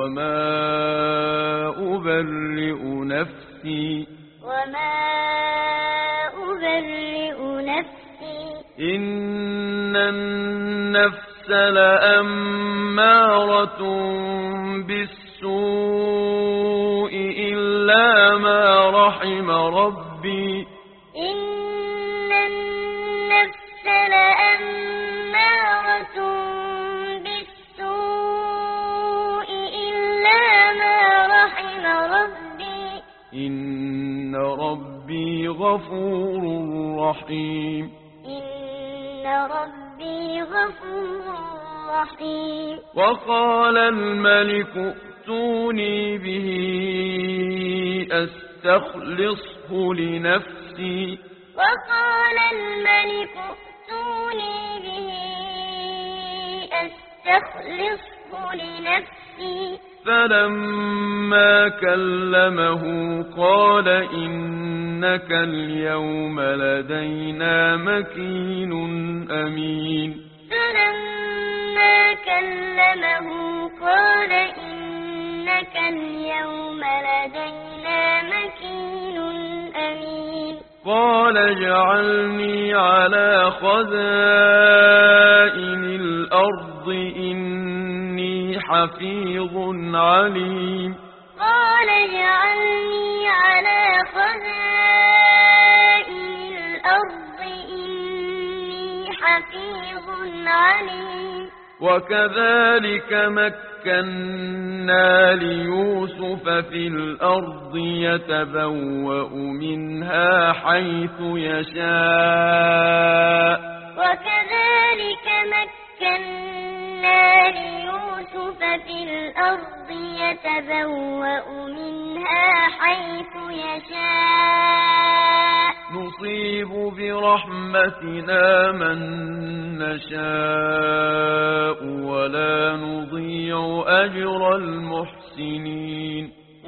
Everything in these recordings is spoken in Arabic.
وما أبرئ نفسي إن النفس لأمارة بالسوء إلا ما رحم ربي إن النفس لأمارة بالسوء إلا ما رحم ربي إن ربي غفور رحيم وقال الملك ائتوني به أستخلصه لنفسي فلما كلمه قال إنك اليوم لدينا مكين أمين قال اجعلني على خزائن الأرض إني حفيظ عليم وكذلك مكنا ليوسف في الأرض يتبوأ منها حيث يشاء نصيب برحمتنا من نشاء ولا نضيع أجر المحسنين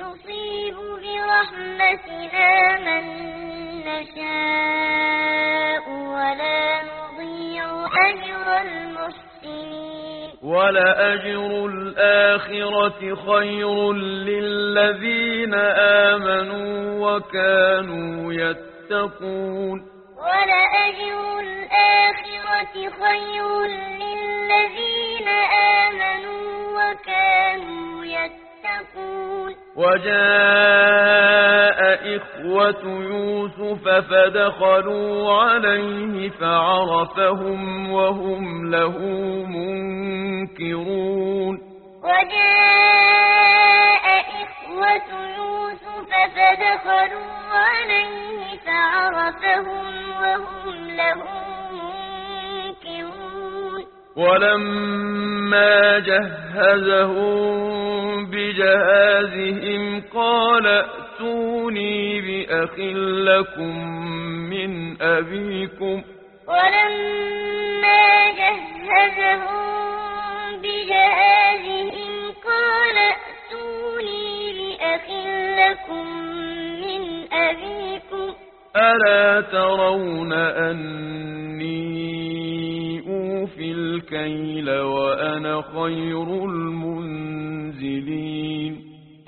ولأجر الآخرة خير للذين آمنوا وكانوا يتقون وجاء إخوة يوسف فدخلوا عليه فعرفهم وهم له منكرون ولما جهزهم بجهازهم قال ائتوني بأخ لكم من أبيكم ألا ترون أني أوفي الكيل وأنا خير المنزلين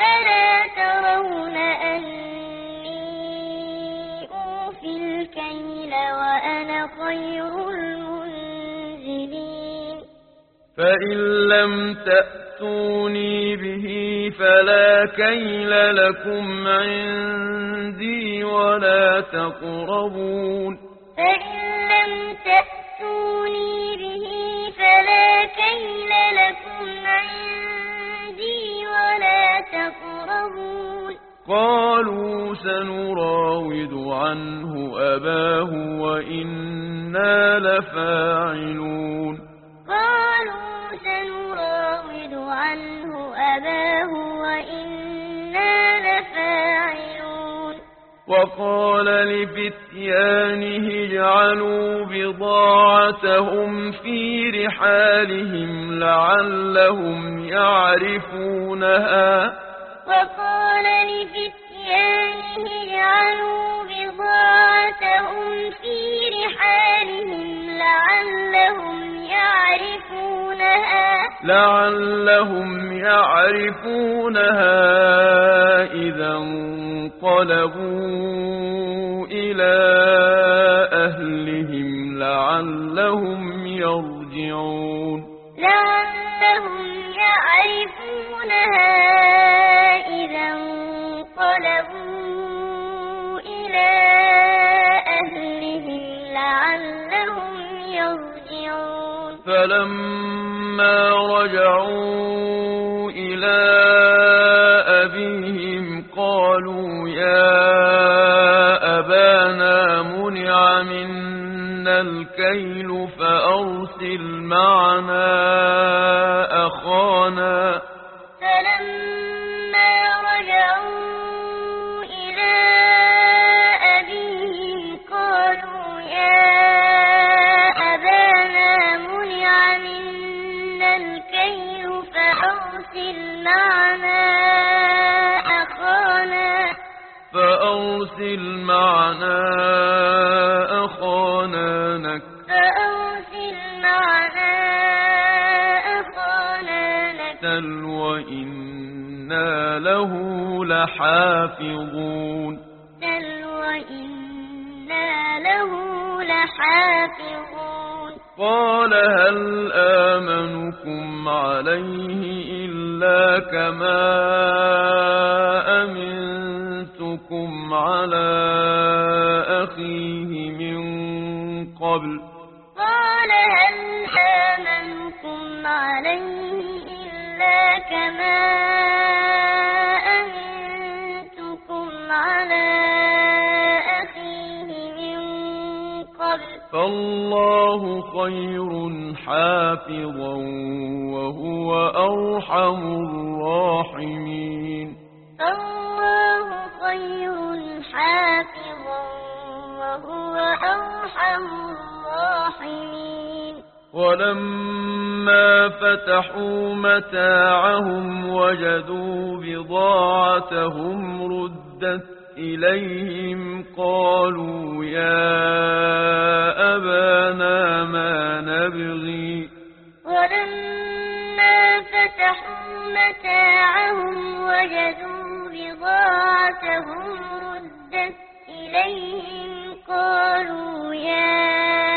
فإن لم تأتوني به فلا كيل لكم عندي ولا تقربون قالوا سنراود عنه أباه وإنا لفاعلون وقال لفتيانه اجعلوا بضاعتهم في رحالهم لعلهم يعرفونها لعلهم يعرفونها إذا انقلبوا إلى أهلهم لعلهم يرجعون لعلهم يعرفونها إذا انقلبوا إلى أهلهم لعلهم يرجعون فلما رجعوا إلى أبيهم قالوا يا أبانا منع منا الكيل فأرسل معنا أخانا فلما رجعوا إلى أبيهم قالوا يا أبانا منع منا الكيل فأرسل معنا أخانا نكتل وإنا له لحافظون قال هل آمنكم عليه إلا كما أمنتكم على أخيه من قبل قال هل آمنكم عليه إلا كما أمنتكم على أخيه من قبل فالله خير حافظا وهو أرحم الراحمين فالله خير حافظا وهو أرحم الراحمين ولما فتحوا متاعهم وجدوا بضاعتهم ردت إليهم قالوا يا أبانا ما نبغي ولما فتحوا متاعهم وجدوا بضاعتهم ردت إليهم قالوا يا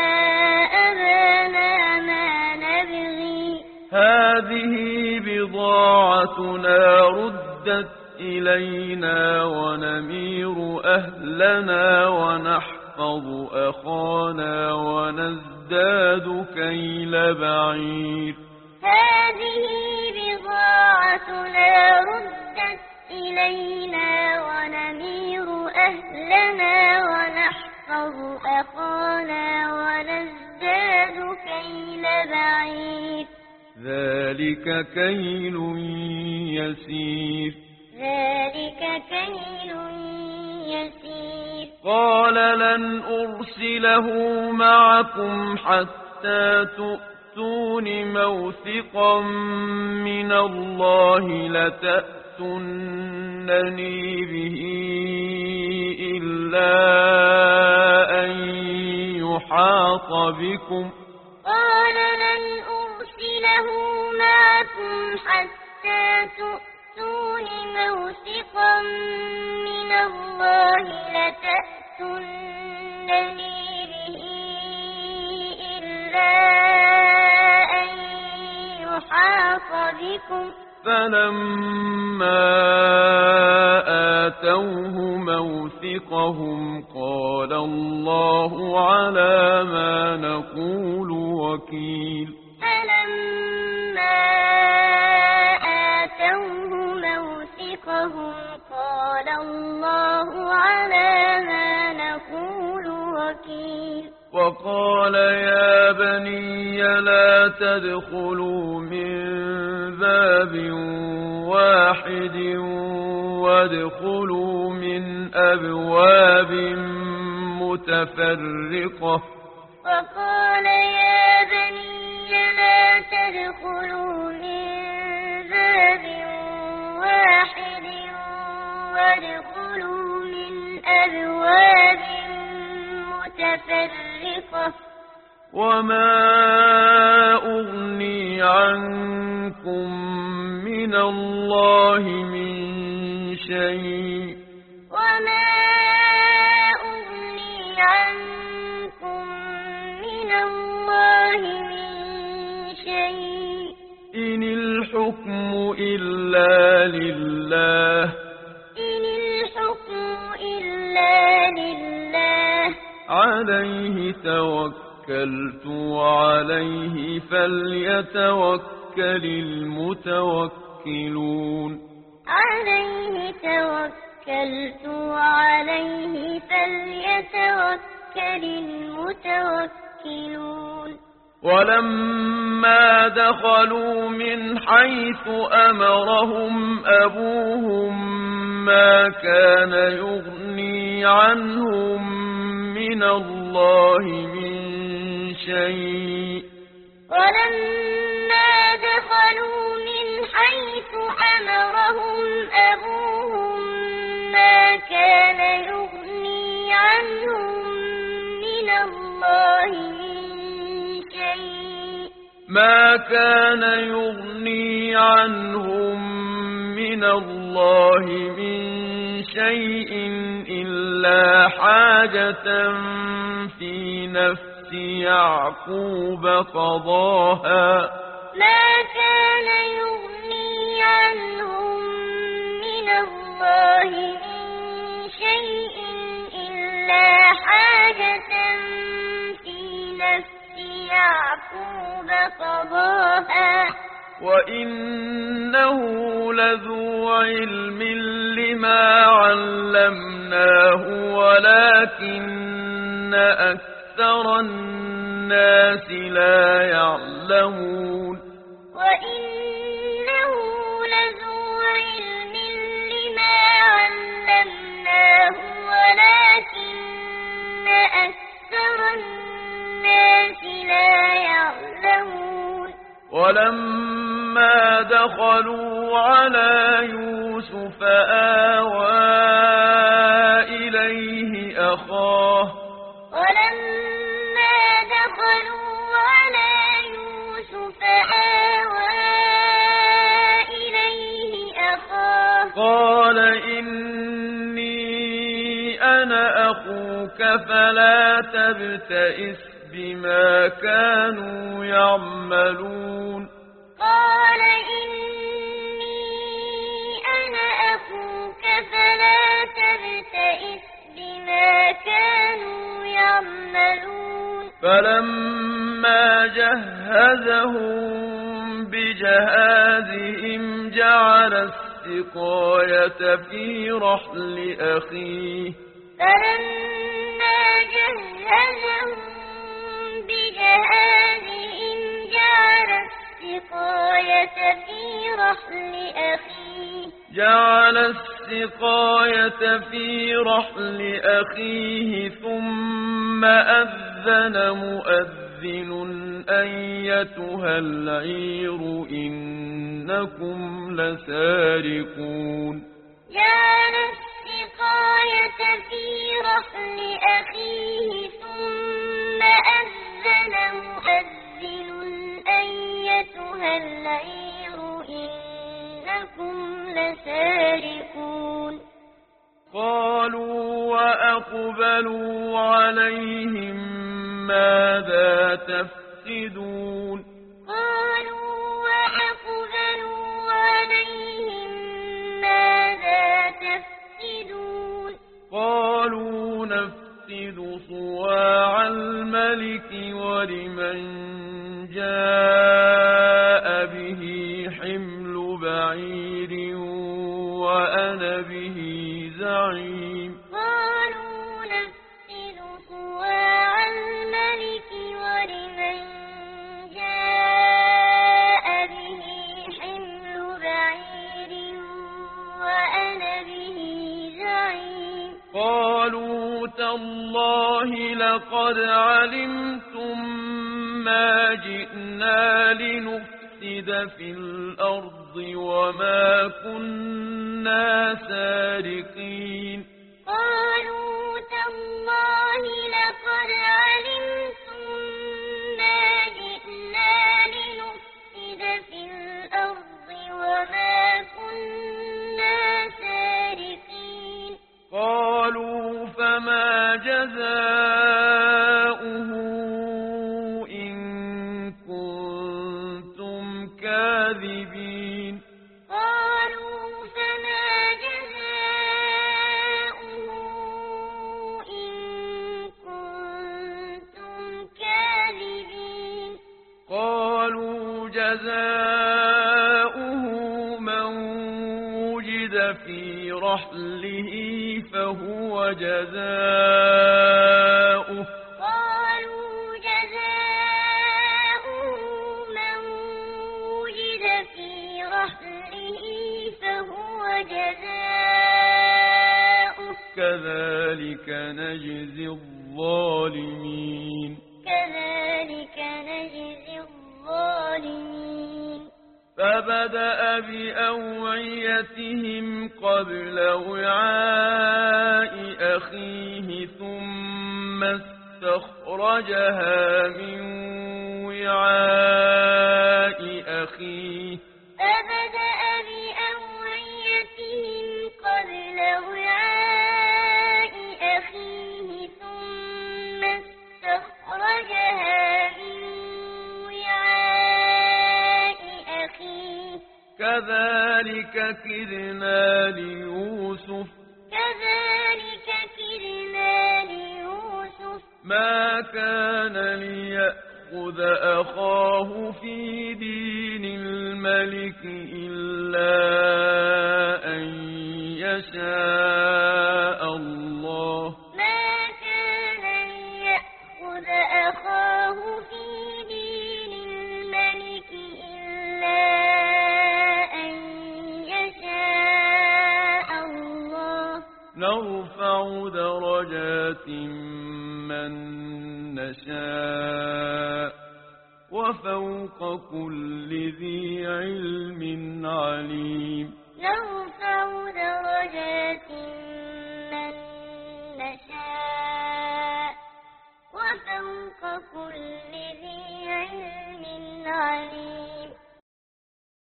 أبانا ما نبغي هذه بضاعتنا ردت إلينا ونمير أهلنا ونحفظ أخانا ونزداد كيل بعير هذه بضاعتنا ردت إلينا ونمير أهلنا ونحفظ أخانا ونزداد كيل بعير ذلك كيل يسير قال لن أرسله معكم حتى تؤتون موثقا من الله لتأتونني به إلا أن يحاط بكم قال لن أرسله معكم حتى تؤتون موثقا من الله لتأتونني به إلا أن يحاط بكم فلما آتوه موثقهم قال الله على ما نقول وكيل فلما آتوه موثقهم قال الله على ما نقول وكيل وقال يا بني لا تدخلوا من باب واحد وادخلوا من أبواب متفرقة وقال يا بني لا تدخلوا من باب واحد وادخلوا من أبواب متفرقة وما أغني عنكم عنكم من الله من شيء وما أغني عنكم من الله من شيء إن الحكم إلا لله إن الحكم إلا لله عليه توكلت وعليه فليتوكل المتوكلون عليه توكلت وعليه فليتوكل المتوكلون ولما دخلوا من حيث أمرهم أبوهم ما كان يغني عنهم من الله من شيء ولما دخلوا من حيث أمرهم أبوهم ما كان يغني عنهم من الله من شيء ما كان يغني عنهم من الله من شيء إلا حاجة في نفس يعقوب قضاها ما كان يغني عنهم من الله من شيء إلا حاجة في نفس يعقوب قضاها وإنه لذو علم لما علمناه ولكن أكثر الناس لا يعلمون وإنه لذو علم لما علمناه ولكن أكثر الناس لا يعلمون ولما دخلوا على يوسف آوى إليه أخاه ولما دخلوا على يوسف آوى إليه أخاه قال إني أنا أخوك فلا تبتئس بما كانوا يعملون قال إني أنا أخوك فلا تبتئس بما كانوا يعملون فلما جهزهم بجهازهم جعل السقاية في رحل أخيه فلما جهزهم بجهازهم جعل السقاية في رحل أخيه ثم أذن مؤذن أيتها العير إنكم لسارقون جعل السقاية في رحل أخيه ثم أذن مؤذن أيتها العير إنكم لسارقون قالوا وأقبلوا عليهم ماذا تفقدون قالوا وأقبلوا عليهم ماذا تفقدون قالوا نفقد صواع الملك ولمن جاء به حمل بعير وأنا به زعيم قالوا نفقد صواع الملك ولمن جاء به حمل بعير وأنا به زعيم قالوا تالله لقد علمتم ما جئنا لنفسد في الأرض وما كنا سارقين قالوا تالله لقد علمتم ما جئنا لنفسد في الأرض وجد في رحله فهو جزاؤه قالوا جزاؤه من وجد في رحله فهو جزاؤه كذلك نجزي الظالمين كذلك نجزي الظالمين فبدأ بأوعيتهم قبل وعاء أخيه ثم استخرجها من وعاء أخيه فبدأ بأوعيتهم قبل وعاء أخيه ثم استخرجها من وعاء أخيه كذلك كدنا ليوسف ما كان ليأخذ أخاه في دين الملك إلا أن يشاء الله ما كان ليأخذ أخاه في دين الملك إلا أن يشاء الله نرفع درجات من نشاء وفوق كل ذي علم عليم نرفع درجات من نشاء وفوق كل